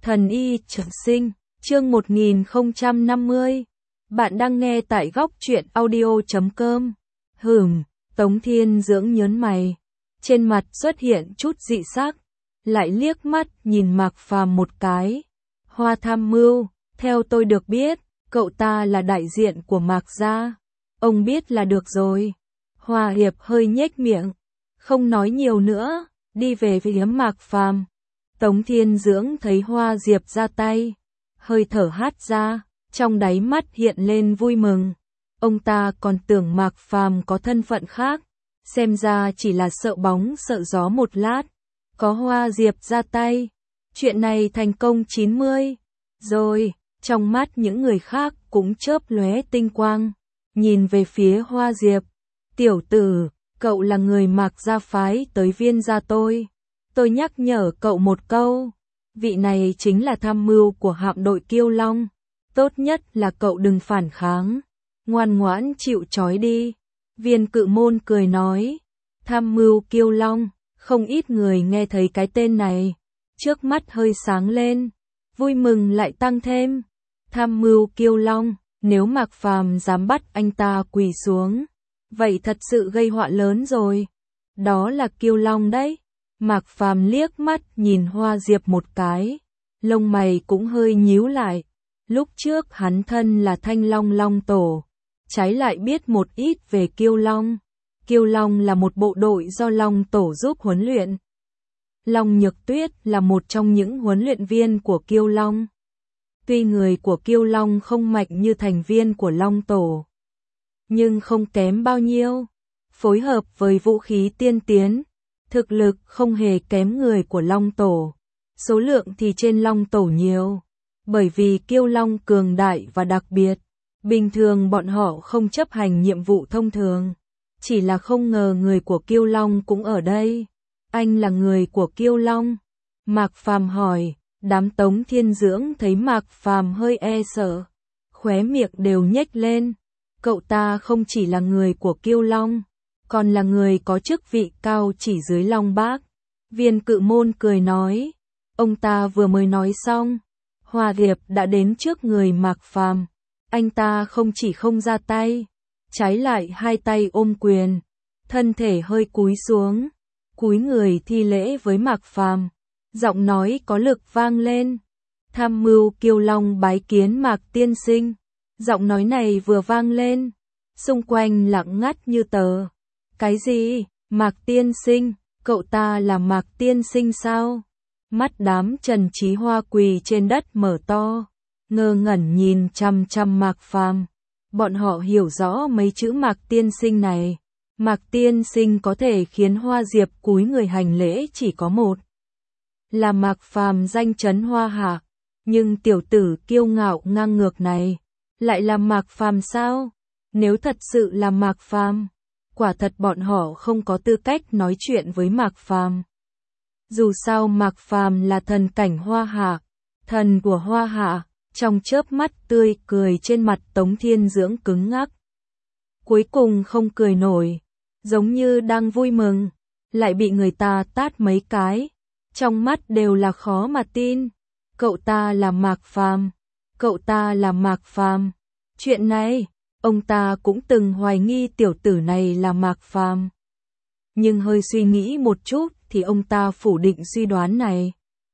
Thần y trường sinh, chương 1050. Bạn đang nghe tại góc truyện audio.com. Tống Thiên Dưỡng nhớn mày, trên mặt xuất hiện chút dị sắc, lại liếc mắt nhìn Mạc Phàm một cái. Hoa tham mưu, theo tôi được biết, cậu ta là đại diện của Mạc gia. Ông biết là được rồi. Hoa Hiệp hơi nhếch miệng, không nói nhiều nữa, đi về phía Mạc Phàm. Tống Thiên Dưỡng thấy Hoa Diệp ra tay, hơi thở hắt ra, trong đáy mắt hiện lên vui mừng. Ông ta còn tưởng Mạc Phàm có thân phận khác, xem ra chỉ là sợ bóng sợ gió một lát. Có Hoa Diệp ra tay, chuyện này thành công 90. Rồi, trong mắt những người khác cũng chớp lóe tinh quang, nhìn về phía Hoa Diệp. Tiểu tử, cậu là người Mạc gia phái tới Viên gia tôi. Tôi nhắc nhở cậu một câu, vị này chính là tham mưu của hạm đội Kiêu Long. Tốt nhất là cậu đừng phản kháng, ngoan ngoãn chịu trói đi. Viên Cự Môn cười nói, tham mưu Kiêu Long, không ít người nghe thấy cái tên này, trước mắt hơi sáng lên, vui mừng lại tăng thêm. Tham mưu Kiêu Long, nếu Mạc Phàm dám bắt anh ta quỳ xuống, vậy thật sự gây họa lớn rồi. Đó là Kiêu Long đấy. Mạc Phàm liếc mắt nhìn Hoa Diệp một cái, lông mày cũng hơi nhíu lại. Lúc trước hắn thân là Thanh Long Long Tổ, trái lại biết một ít về Kiêu Long. Kiêu Long là một bộ đội do Long Tổ giúp huấn luyện. Long Nhược Tuyết là một trong những huấn luyện viên của Kiêu Long. Tuy người của Kiêu Long không mạnh như thành viên của Long Tổ, nhưng không kém bao nhiêu. Phối hợp với vũ khí tiên tiến, thực lực không hề kém người của Long Tổ. Số lượng thì trên Long Tổ nhiều, bởi vì Kiêu Long cường đại và đặc biệt. Bình thường bọn họ không chấp hành nhiệm vụ thông thường. Chỉ là không ngờ người của Kiêu Long cũng ở đây. Anh là người của Kiêu Long? Mạc Phàm hỏi. Đám Tống Thiên Dưỡng thấy Mạc Phàm hơi e sợ, khóe miệng đều nhếch lên. Cậu ta không chỉ là người của Kiêu Long, còn là người có chức vị cao chỉ dưới Long Bác. Viên Cự Môn cười nói. Ông ta vừa mới nói xong, Hoa Diệp đã đến trước người Mạc Phàm. Anh ta không chỉ không ra tay, trái lại hai tay ôm quyền, thân thể hơi cúi xuống, cúi người thi lễ với Mạc Phàm. Giọng nói có lực vang lên. Tham mưu Kiêu Long bái kiến Mạc tiên sinh. Giọng nói này vừa vang lên, xung quanh lặng ngắt như tờ. Cái gì? Mạc tiên sinh? Cậu ta là Mạc tiên sinh sao? Mắt đám Trần Chí Hoa quỳ trên đất mở to, ngơ ngẩn nhìn chằm chằm Mạc Phàm. Bọn họ hiểu rõ mấy chữ Mạc tiên sinh này. Mạc tiên sinh có thể khiến Hoa Diệp cúi người hành lễ chỉ có một, là Mạc Phàm danh chấn Hoa Hạ. Nhưng tiểu tử kiêu ngạo ngang ngược này lại là Mạc Phàm sao? Nếu thật sự là Mạc Phàm, quả thật bọn họ không có tư cách nói chuyện với Mạc Phàm. Dù sao Mạc Phàm là thần cảnh Hoa Hạ, thần của Hoa Hạ. Trong chớp mắt tươi cười trên mặt Tống Thiên Dưỡng cứng ngắc. Cuối cùng không cười nổi, giống như đang vui mừng, lại bị người ta tát mấy cái. Trong mắt đều là khó mà tin. Cậu ta là Mạc Phàm, cậu ta là Mạc Phàm. Chuyện này, ông ta cũng từng hoài nghi tiểu tử này là Mạc Phàm. Nhưng hơi suy nghĩ một chút thì ông ta phủ định suy đoán này.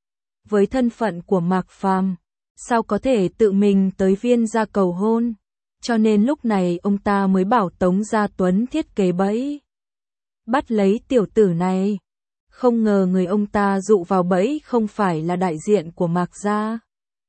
Với thân phận của Mạc Phàm, sao có thể tự mình tới Viên gia cầu hôn, cho nên lúc này ông ta mới bảo Tống Gia Tuấn thiết kế bẫy, bắt lấy tiểu tử này. Không ngờ người ông ta dụ vào bẫy không phải là đại diện của Mạc gia,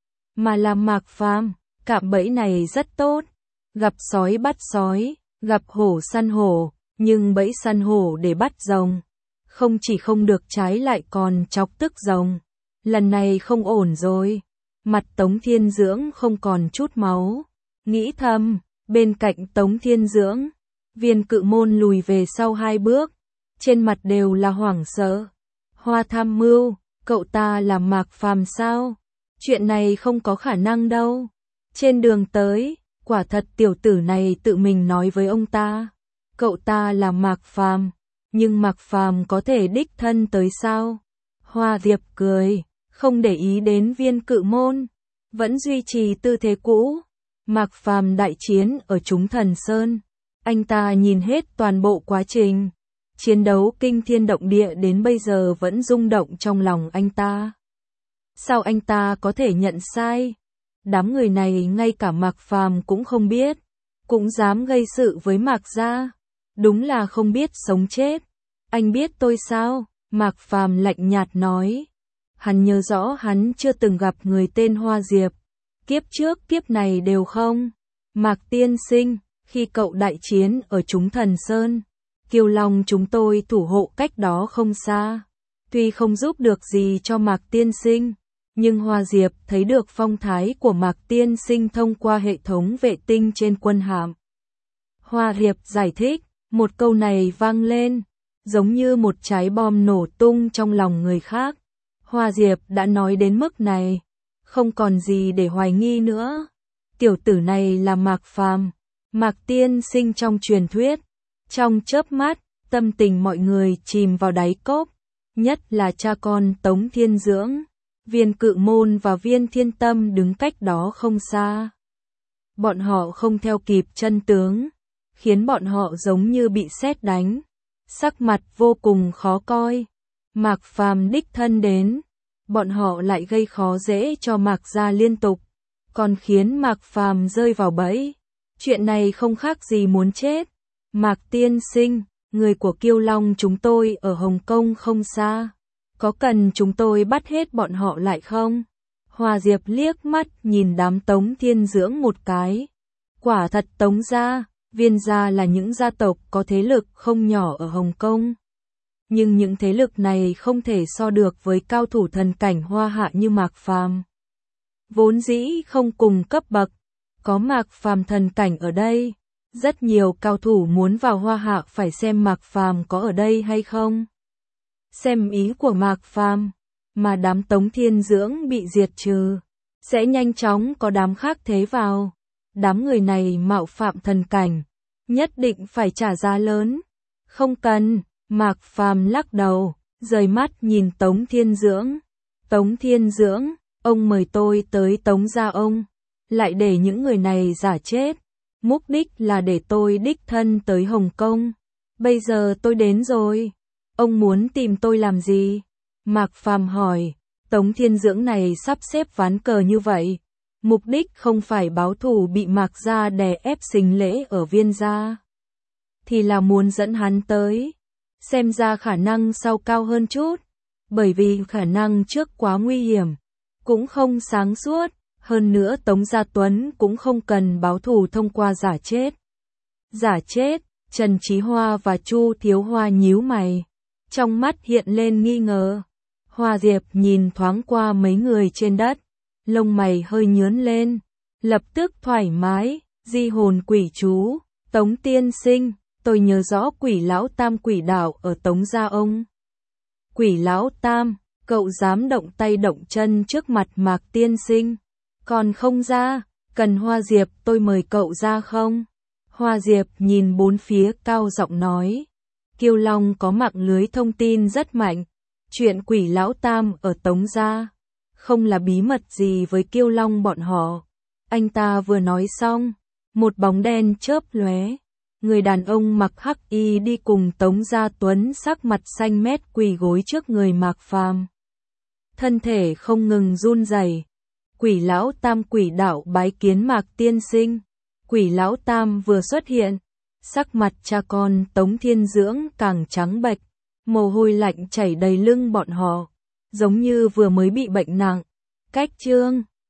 mà là Mạc Phàm. Cạm bẫy này rất tốt, gặp sói bắt sói, gặp hổ săn hổ, nhưng bẫy săn hổ để bắt rồng, không chỉ không được trái lại còn chọc tức rồng. Lần này không ổn rồi. Mặt Tống Thiên Dưỡng không còn chút máu, nghĩ thầm. Bên cạnh Tống Thiên Dưỡng, Viên Cự Môn lùi về sau 2 bước, trên mặt đều là hoảng sợ. Hoa tham mưu, cậu ta là Mạc Phàm sao? Chuyện này không có khả năng đâu. Trên đường tới, quả thật tiểu tử này tự mình nói với ông ta, cậu ta là Mạc Phàm, nhưng Mạc Phàm có thể đích thân tới sao? Hoa Diệp cười, không để ý đến Viên Cự Môn, vẫn duy trì tư thế cũ. Mạc Phàm đại chiến ở Chúng Thần Sơn, anh ta nhìn hết toàn bộ quá trình chiến đấu kinh thiên động địa đến bây giờ vẫn rung động trong lòng anh ta. Sao anh ta có thể nhận sai? Đám người này ngay cả Mạc Phàm cũng không biết, cũng dám gây sự với Mạc gia, đúng là không biết sống chết. Anh biết tôi sao? Mạc Phàm lạnh nhạt nói. Hắn nhớ rõ hắn chưa từng gặp người tên Hoa Diệp, kiếp trước kiếp này đều không. Mạc tiên sinh, khi cậu đại chiến ở Chúng Thần Sơn, Kiêu Long chúng tôi thủ hộ cách đó không xa. Tuy không giúp được gì cho Mạc tiên sinh, nhưng Hoa Diệp thấy được phong thái của Mạc tiên sinh thông qua hệ thống vệ tinh trên quân hạm. Hoa Diệp giải thích, một câu này vang lên, giống như một trái bom nổ tung trong lòng người khác. Hoa Diệp đã nói đến mức này, không còn gì để hoài nghi nữa. Tiểu tử này là Mạc Phàm, Mạc tiên sinh trong truyền thuyết. Trong chớp mắt, tâm tình mọi người chìm vào đáy cốc, nhất là cha con Tống Thiên Dưỡng, Viên Cự Môn và Viên Thiên Tâm đứng cách đó không xa. Bọn họ không theo kịp chân tướng, khiến bọn họ giống như bị sét đánh, sắc mặt vô cùng khó coi. Mạc Phàm đích thân đến, bọn họ lại gây khó dễ cho Mạc gia liên tục, còn khiến Mạc Phàm rơi vào bẫy. Chuyện này không khác gì muốn chết. Mạc tiên sinh, người của Kiêu Long chúng tôi ở Hồng Kông không xa, có cần chúng tôi bắt hết bọn họ lại không? Hoa Diệp liếc mắt nhìn đám Tống Thiên Dưỡng một cái. Quả thật Tống gia, Viên gia là những gia tộc có thế lực không nhỏ ở Hồng Kông. Nhưng những thế lực này không thể so được với cao thủ thần cảnh Hoa Hạ như Mạc Phàm. Vốn dĩ không cùng cấp bậc, có Mạc Phàm thần cảnh ở đây, rất nhiều cao thủ muốn vào Hoa Hạ phải xem Mạc Phàm có ở đây hay không. Xem ý của Mạc Phàm, mà đám Tống Thiên Dưỡng bị diệt trừ, sẽ nhanh chóng có đám khác thế vào. Đám người này mạo phạm thần cảnh, nhất định phải trả giá lớn. Không cần, Mạc Phàm lắc đầu, rời mắt nhìn Tống Thiên Dưỡng. Tống Thiên Dưỡng, ông mời tôi tới Tống gia ông, lại để những người này giả chết. Mục đích là để tôi đích thân tới Hồng Kông. Bây giờ tôi đến rồi. Ông muốn tìm tôi làm gì? Mạc Phàm hỏi. Tống Thiên Dưỡng này sắp xếp ván cờ như vậy, mục đích không phải báo thù bị Mạc gia đè ép sinh lễ ở Viên gia, thì là muốn dẫn hắn tới. Xem ra khả năng sau cao hơn chút, bởi vì khả năng trước quá nguy hiểm, cũng không sáng suốt. Hơn nữa Tống Gia Tuấn cũng không cần báo thù thông qua giả chết. Giả chết, Trần Chí Hoa và Chu Thiếu Hoa nhíu mày, trong mắt hiện lên nghi ngờ. Hoa Diệp nhìn thoáng qua mấy người trên đất, lông mày hơi nhướng lên, lập tức thoải mái, di hồn quỷ chú, Tống tiên sinh, tôi nhớ rõ Quỷ Lão Tam quỷ đạo ở Tống gia ông. Quỷ Lão Tam, cậu dám động tay động chân trước mặt Mạc tiên sinh, còn không ra, cần Hoa Diệp tôi mời cậu ra không? Hoa Diệp nhìn bốn phía cao giọng nói, Kiêu Long có mạng lưới thông tin rất mạnh, chuyện Quỷ Lão Tam ở Tống gia không là bí mật gì với Kiêu Long bọn họ. Anh ta vừa nói xong, một bóng đen chớp lóe, người đàn ông mặc hắc y đi cùng Tống Gia Tuấn sắc mặt xanh mét quỳ gối trước người Mạc Phàm. Thân thể không ngừng run rẩy. Quỷ Lão Tam quỷ đạo bái kiến Mạc tiên sinh. Quỷ Lão Tam vừa xuất hiện, sắc mặt cha con Tống Thiên Dưỡng càng trắng bệch, mồ hôi lạnh chảy đầy lưng bọn họ, giống như vừa mới bị bệnh nặng. Cách chương